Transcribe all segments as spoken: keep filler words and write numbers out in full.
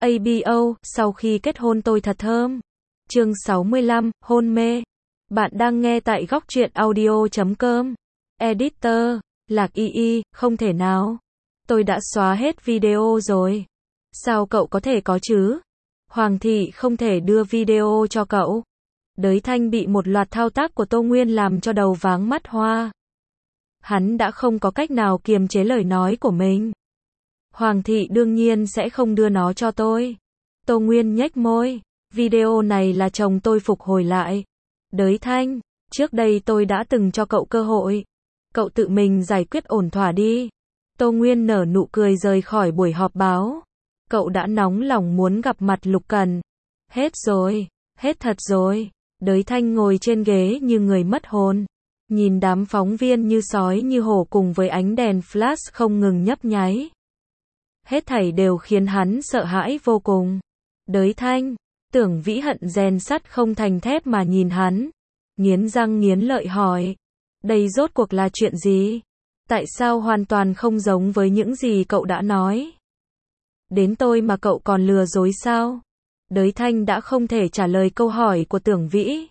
a bê o, sau khi kết hôn tôi thật thơm. Chương sáu mươi lăm, hôn mê. Bạn đang nghe tại góc truyện audio chấm com. Editor, Lạc Y Y, không thể nào. Tôi đã xóa hết video rồi. Sao cậu có thể có chứ? Hoàng thị không thể đưa video cho cậu. Đới Thanh bị một loạt thao tác của Tô Nguyên làm cho đầu váng mắt hoa. Hắn đã không có cách nào kiềm chế lời nói của mình. Hoàng thị đương nhiên sẽ không đưa nó cho tôi. Tô Nguyên nhếch môi. Video này là chồng tôi phục hồi lại. Đới Thanh, trước đây tôi đã từng cho cậu cơ hội. Cậu tự mình giải quyết ổn thỏa đi. Tô Nguyên nở nụ cười rời khỏi buổi họp báo. Cậu đã nóng lòng muốn gặp mặt Lục Cẩn. Hết rồi, hết thật rồi. Đới Thanh ngồi trên ghế như người mất hồn. Nhìn đám phóng viên như sói như hổ cùng với ánh đèn flash không ngừng nhấp nháy. Hết thảy đều khiến hắn sợ hãi vô cùng. Đới Thanh, Tưởng Vĩ hận rèn sắt không thành thép mà nhìn hắn. Nghiến răng nghiến lợi hỏi. Đây rốt cuộc là chuyện gì? Tại sao hoàn toàn không giống với những gì cậu đã nói? Đến tôi mà cậu còn lừa dối sao? Đới Thanh đã không thể trả lời câu hỏi của Tưởng Vĩ.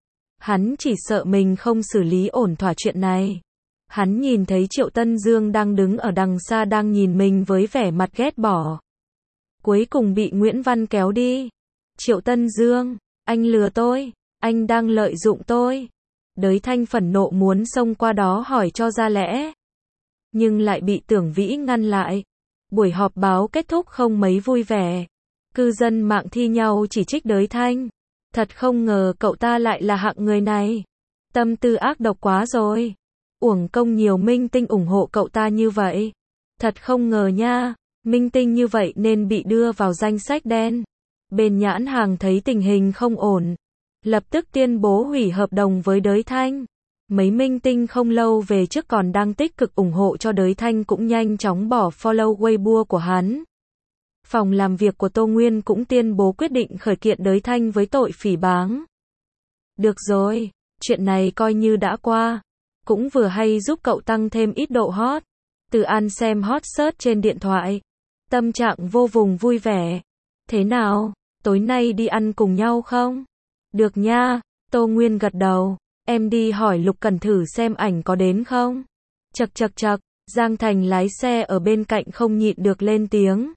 Hắn chỉ sợ mình không xử lý ổn thỏa chuyện này. Hắn nhìn thấy Triệu Tân Dương đang đứng ở đằng xa đang nhìn mình với vẻ mặt ghét bỏ. Cuối cùng bị Nguyễn Văn kéo đi. Triệu Tân Dương, anh lừa tôi, anh đang lợi dụng tôi. Đới Thanh phẫn nộ muốn xông qua đó hỏi cho ra lẽ. Nhưng lại bị Tưởng Vĩ ngăn lại. Buổi họp báo kết thúc không mấy vui vẻ. Cư dân mạng thi nhau chỉ trích Đới Thanh. Thật không ngờ cậu ta lại là hạng người này. Tâm tư ác độc quá rồi. Uổng công nhiều minh tinh ủng hộ cậu ta như vậy. Thật không ngờ nha. Minh tinh như vậy nên bị đưa vào danh sách đen. Bên nhãn hàng thấy tình hình không ổn. Lập tức tuyên bố hủy hợp đồng với Đới Thanh. Mấy minh tinh không lâu về trước còn đang tích cực ủng hộ cho Đới Thanh cũng nhanh chóng bỏ follow Weibo của hắn. Phòng làm việc của Tô Nguyên cũng tuyên bố quyết định khởi kiện Đới Thanh với tội phỉ báng. Được rồi, chuyện này coi như đã qua. Cũng vừa hay giúp cậu tăng thêm ít độ hot. Từ An xem hot search trên điện thoại. Tâm trạng vô cùng vui vẻ. Thế nào, tối nay đi ăn cùng nhau không? Được nha, Tô Nguyên gật đầu. Em đi hỏi Lục Cẩn thử xem ảnh có đến không? Chậc chậc chậc, Giang Thành lái xe ở bên cạnh không nhịn được lên tiếng.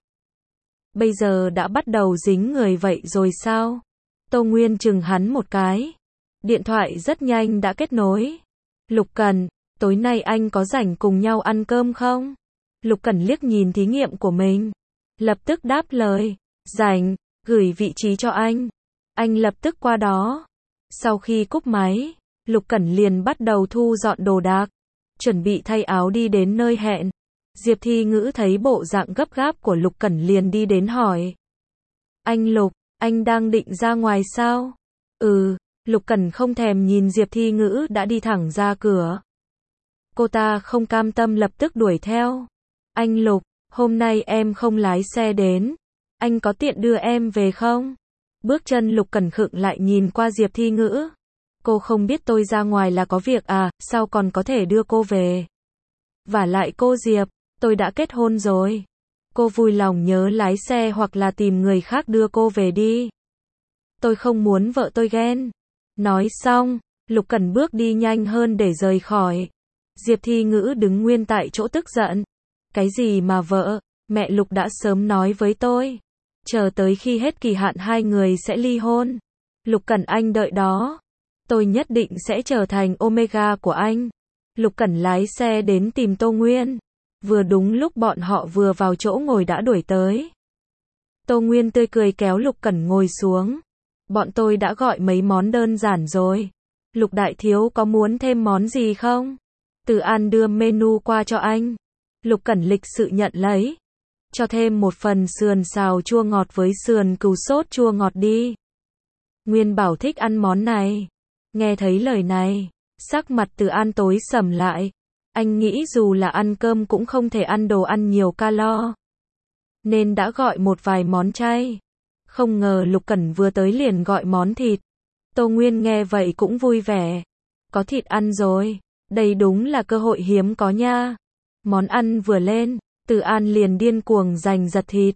Bây giờ đã bắt đầu dính người vậy rồi sao? Tô Nguyên chừng hắn một cái. Điện thoại rất nhanh đã kết nối. Lục Cẩn, tối nay anh có rảnh cùng nhau ăn cơm không? Lục Cẩn liếc nhìn thí nghiệm của mình. Lập tức đáp lời. Rảnh, gửi vị trí cho anh. Anh lập tức qua đó. Sau khi cúp máy, Lục Cẩn liền bắt đầu thu dọn đồ đạc. Chuẩn bị thay áo đi đến nơi hẹn. Diệp Thi Ngữ thấy bộ dạng gấp gáp của Lục Cẩn liền đi đến hỏi. Anh Lục, anh đang định ra ngoài sao? Ừ, Lục Cẩn không thèm nhìn Diệp Thi Ngữ đã đi thẳng ra cửa. Cô ta không cam tâm lập tức đuổi theo. Anh Lục, hôm nay em không lái xe đến. Anh có tiện đưa em về không? Bước chân Lục Cẩn khựng lại nhìn qua Diệp Thi Ngữ. Cô không biết tôi ra ngoài là có việc à, sao còn có thể đưa cô về? Vả lại cô Diệp, tôi đã kết hôn rồi. Cô vui lòng nhớ lái xe hoặc là tìm người khác đưa cô về đi. Tôi không muốn vợ tôi ghen. Nói xong, Lục Cẩn bước đi nhanh hơn để rời khỏi. Diệp Thi Ngữ đứng nguyên tại chỗ tức giận. Cái gì mà vợ, mẹ Lục đã sớm nói với tôi. Chờ tới khi hết kỳ hạn hai người sẽ ly hôn. Lục Cẩn anh đợi đó. Tôi nhất định sẽ trở thành Omega của anh. Lục Cẩn lái xe đến tìm Tô Nguyên. Vừa đúng lúc bọn họ vừa vào chỗ ngồi đã đuổi tới. Tô Nguyên tươi cười kéo Lục Cẩn ngồi xuống. Bọn tôi đã gọi mấy món đơn giản rồi. Lục đại thiếu có muốn thêm món gì không? Từ An đưa menu qua cho anh. Lục Cẩn lịch sự nhận lấy. Cho thêm một phần sườn xào chua ngọt với sườn cừu sốt chua ngọt đi. Nguyên bảo thích ăn món này. Nghe thấy lời này, sắc mặt Từ An tối sầm lại. Anh nghĩ dù là ăn cơm cũng không thể ăn đồ ăn nhiều calo. Nên đã gọi một vài món chay. Không ngờ Lục Cẩn vừa tới liền gọi món thịt. Tô Nguyên nghe vậy cũng vui vẻ. Có thịt ăn rồi. Đây đúng là cơ hội hiếm có nha. Món ăn vừa lên, Từ An liền điên cuồng giành giật thịt.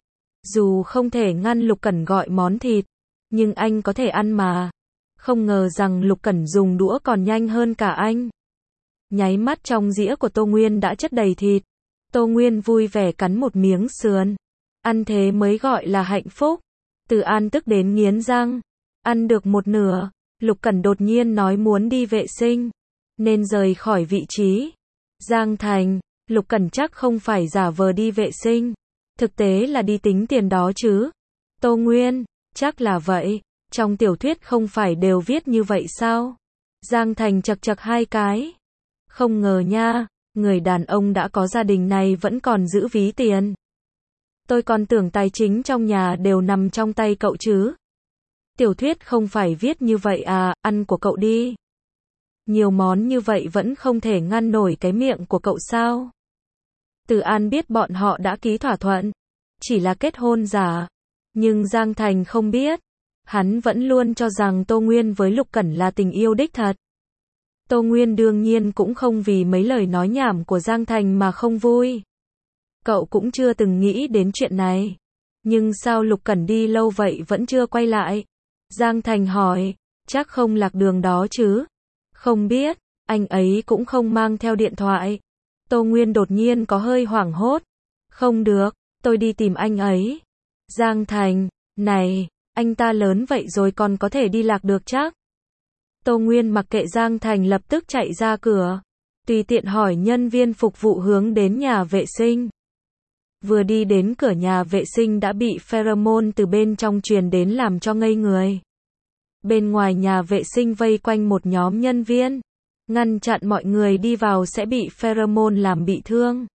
Dù không thể ngăn Lục Cẩn gọi món thịt, nhưng anh có thể ăn mà. Không ngờ rằng Lục Cẩn dùng đũa còn nhanh hơn cả anh. Nháy mắt trong dĩa của Tô Nguyên đã chất đầy thịt. Tô Nguyên vui vẻ cắn một miếng sườn. Ăn thế mới gọi là hạnh phúc. Từ An tức đến nghiến răng. Ăn được một nửa, Lục Cẩn đột nhiên nói muốn đi vệ sinh, nên rời khỏi vị trí. Giang Thành, Lục Cẩn chắc không phải giả vờ đi vệ sinh. Thực tế là đi tính tiền đó chứ. Tô Nguyên, chắc là vậy. Trong tiểu thuyết không phải đều viết như vậy sao? Giang Thành chật chật hai cái. Không ngờ nha, người đàn ông đã có gia đình này vẫn còn giữ ví tiền. Tôi còn tưởng tài chính trong nhà đều nằm trong tay cậu chứ. Tiểu thuyết không phải viết như vậy à, ăn của cậu đi. Nhiều món như vậy vẫn không thể ngăn nổi cái miệng của cậu sao? Từ An biết bọn họ đã ký thỏa thuận, chỉ là kết hôn giả. Nhưng Giang Thành không biết. Hắn vẫn luôn cho rằng Tô Nguyên với Lục Cẩn là tình yêu đích thật. Tô Nguyên đương nhiên cũng không vì mấy lời nói nhảm của Giang Thành mà không vui. Cậu cũng chưa từng nghĩ đến chuyện này. Nhưng sao Lục Cẩn đi lâu vậy vẫn chưa quay lại? Giang Thành hỏi, chắc không lạc đường đó chứ? Không biết, anh ấy cũng không mang theo điện thoại. Tô Nguyên đột nhiên có hơi hoảng hốt. Không được, tôi đi tìm anh ấy. Giang Thành, này, anh ta lớn vậy rồi còn có thể đi lạc được chắc? Tô Nguyên mặc kệ Giang Thành lập tức chạy ra cửa. Tùy tiện hỏi nhân viên phục vụ hướng đến nhà vệ sinh. Vừa đi đến cửa nhà vệ sinh đã bị pheromone từ bên trong truyền đến làm cho ngây người. Bên ngoài nhà vệ sinh vây quanh một nhóm nhân viên, ngăn chặn mọi người đi vào sẽ bị pheromone làm bị thương.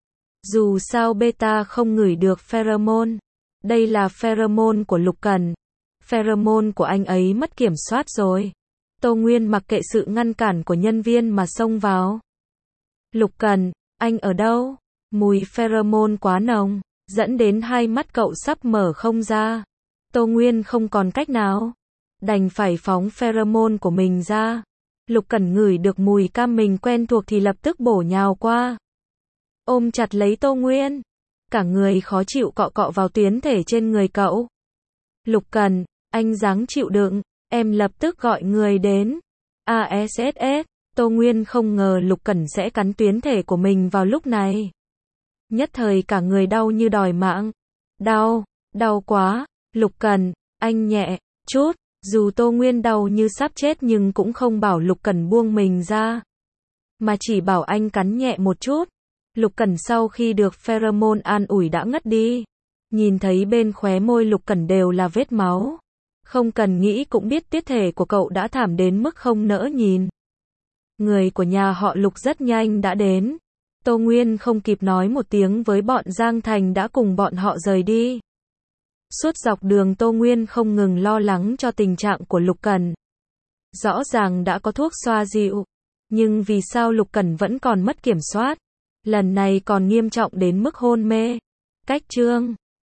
Dù sao beta không ngửi được pheromone. Đây là pheromone của Lục Cẩn. Pheromone của anh ấy mất kiểm soát rồi. Tô Nguyên mặc kệ sự ngăn cản của nhân viên mà xông vào. Lục Cẩn, anh ở đâu? Mùi pheromone quá nồng, dẫn đến hai mắt cậu sắp mở không ra. Tô Nguyên không còn cách nào, đành phải phóng pheromone của mình ra. Lục Cẩn ngửi được mùi cam mình quen thuộc thì lập tức bổ nhào qua. Ôm chặt lấy Tô Nguyên. Cả người khó chịu cọ cọ vào tuyến thể trên người cậu. Lục Cẩn, anh ráng chịu đựng, em lập tức gọi người đến. a ét ét ét, Tô Nguyên không ngờ Lục Cẩn sẽ cắn tuyến thể của mình vào lúc này. Nhất thời cả người đau như đòi mạng. Đau, đau quá. Lục Cẩn, anh nhẹ chút. Dù Tô Nguyên đau như sắp chết nhưng cũng không bảo Lục Cẩn buông mình ra, mà chỉ bảo anh cắn nhẹ một chút. Lục Cẩn sau khi được pheromone an ủi đã ngất đi. Nhìn thấy bên khóe môi Lục Cẩn đều là vết máu. Không cần nghĩ cũng biết tiết thể của cậu đã thảm đến mức không nỡ nhìn. Người của nhà họ Lục rất nhanh đã đến. Tô Nguyên không kịp nói một tiếng với bọn Giang Thành đã cùng bọn họ rời đi. Suốt dọc đường Tô Nguyên không ngừng lo lắng cho tình trạng của Lục Cẩn. Rõ ràng đã có thuốc xoa dịu, nhưng vì sao Lục Cẩn vẫn còn mất kiểm soát? Lần này còn nghiêm trọng đến mức hôn mê. Cách chương